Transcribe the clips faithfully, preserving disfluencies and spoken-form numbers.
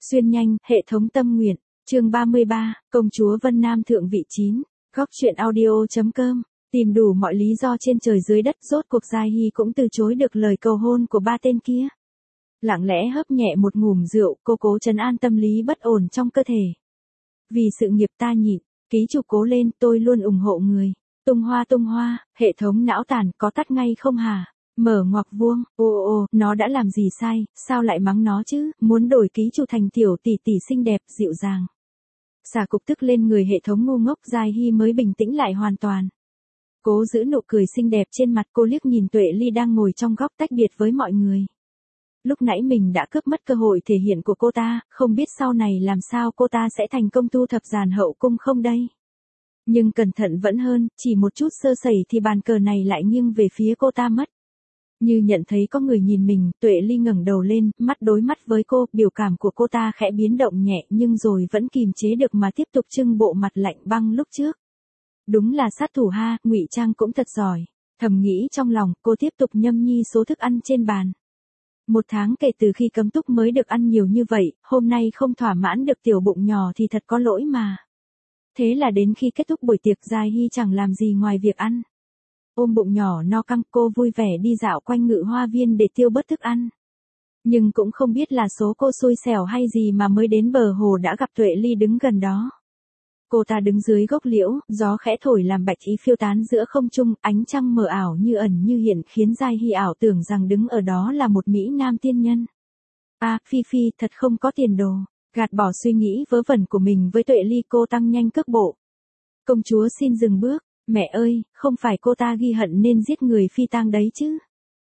Xuyên nhanh, hệ thống tâm nguyện, chương ba mươi ba, công chúa Vân Nam thượng vị chín, góc truyện audio.com, tìm đủ mọi lý do trên trời dưới đất rốt cuộc Giai Hy cũng từ chối được lời cầu hôn của ba tên kia. Lặng lẽ hớp nhẹ một ngụm rượu, cô cố trấn an tâm lý bất ổn trong cơ thể. Vì sự nghiệp ta nhịn, ký chủ cố lên, tôi luôn ủng hộ người. Tung hoa tung hoa, hệ thống não tàn có tắt ngay không hả? Mở ngoặc vuông, ô ô, nó đã làm gì sai, sao lại mắng nó chứ, muốn đổi ký chủ thành tiểu tỷ tỷ xinh đẹp, dịu dàng. Xả cục tức lên người hệ thống ngu ngốc, Giai Hy mới bình tĩnh lại hoàn toàn. Cố giữ nụ cười xinh đẹp trên mặt, cô liếc nhìn Tuệ Ly đang ngồi trong góc tách biệt với mọi người. Lúc nãy mình đã cướp mất cơ hội thể hiện của cô ta, không biết sau này làm sao cô ta sẽ thành công thu thập dàn hậu cung không đây. Nhưng cẩn thận vẫn hơn, chỉ một chút sơ sẩy thì bàn cờ này lại nghiêng về phía cô ta mất. Như nhận thấy có người nhìn mình, Tuệ Ly ngẩng đầu lên, mắt đối mắt với cô, biểu cảm của cô ta khẽ biến động nhẹ nhưng rồi vẫn kìm chế được mà tiếp tục trưng bộ mặt lạnh băng lúc trước. Đúng là sát thủ ha, ngụy trang cũng thật giỏi. Thầm nghĩ trong lòng, cô tiếp tục nhâm nhi số thức ăn trên bàn. Một tháng kể từ khi cấm túc mới được ăn nhiều như vậy, hôm nay không thỏa mãn được tiểu bụng nhỏ thì thật có lỗi mà. Thế là đến khi kết thúc buổi tiệc, Giai Hy chẳng làm gì ngoài việc ăn. Ôm bụng nhỏ no căng, cô vui vẻ đi dạo quanh ngự hoa viên để tiêu bớt thức ăn. Nhưng cũng không biết là số cô xui xẻo hay gì mà mới đến bờ hồ đã gặp Tuệ Ly đứng gần đó. Cô ta đứng dưới gốc liễu, gió khẽ thổi làm bạch ý phiêu tán giữa không trung, ánh trăng mờ ảo như ẩn như hiện khiến Giai Hy ảo tưởng rằng đứng ở đó là một mỹ nam tiên nhân. À, Phi Phi thật không có tiền đồ. Gạt bỏ suy nghĩ vớ vẩn của mình với Tuệ Ly, cô tăng nhanh cước bộ. Công chúa xin dừng bước, mẹ ơi, không phải cô ta ghi hận nên giết người phi tang đấy chứ.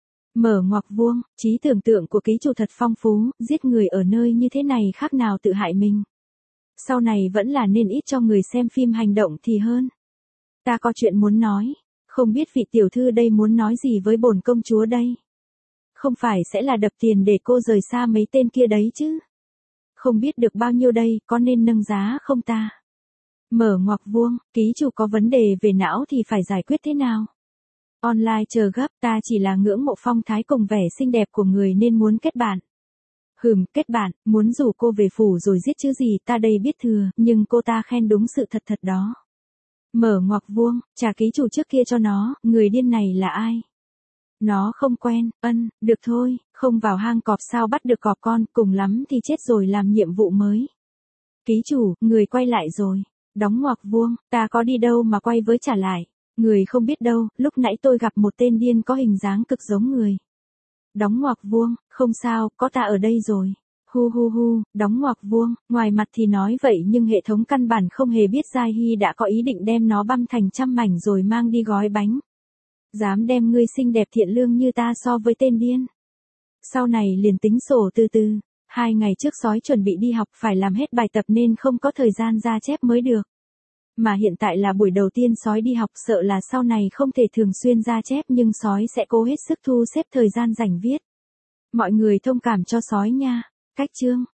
Mở ngoặc vuông, trí tưởng tượng của ký chủ thật phong phú, giết người ở nơi như thế này khác nào tự hại mình. Sau này vẫn là nên ít cho người xem phim hành động thì hơn. Ta có chuyện muốn nói, không biết vị tiểu thư đây muốn nói gì với bổn công chúa đây. Không phải sẽ là đập tiền để cô rời xa mấy tên kia đấy chứ. Không biết được bao nhiêu đây, có nên nâng giá không ta? Mở ngoặc vuông, ký chủ có vấn đề về não thì phải giải quyết thế nào? Online chờ gấp, ta chỉ là ngưỡng mộ phong thái cùng vẻ xinh đẹp của người nên muốn kết bạn. Hừm, kết bạn, muốn rủ cô về phủ rồi giết chứ gì, ta đây biết thừa, nhưng cô ta khen đúng sự thật thật đó. Mở ngoặc vuông, trả ký chủ trước kia cho nó, người điên này là ai? Nó không quen, ân, được thôi, không vào hang cọp sao bắt được cọp con, cùng lắm thì chết rồi làm nhiệm vụ mới. Ký chủ, người quay lại rồi. Đóng ngoặc vuông, ta có đi đâu mà quay với trả lại. Người không biết đâu, lúc nãy tôi gặp một tên điên có hình dáng cực giống người. Đóng ngoặc vuông, không sao, có ta ở đây rồi. Hu hu hu, đóng ngoặc vuông, ngoài mặt thì nói vậy nhưng hệ thống căn bản không hề biết Giai Hy đã có ý định đem nó băm thành trăm mảnh rồi mang đi gói bánh. Dám đem ngươi xinh đẹp thiện lương như ta so với tên điên. Sau này liền tính sổ từ từ. Hai ngày trước sói chuẩn bị đi học phải làm hết bài tập nên không có thời gian ra chép mới được. Mà hiện tại là buổi đầu tiên sói đi học, sợ là sau này không thể thường xuyên ra chép nhưng sói sẽ cố hết sức thu xếp thời gian rảnh viết. Mọi người thông cảm cho sói nha. Cách chương.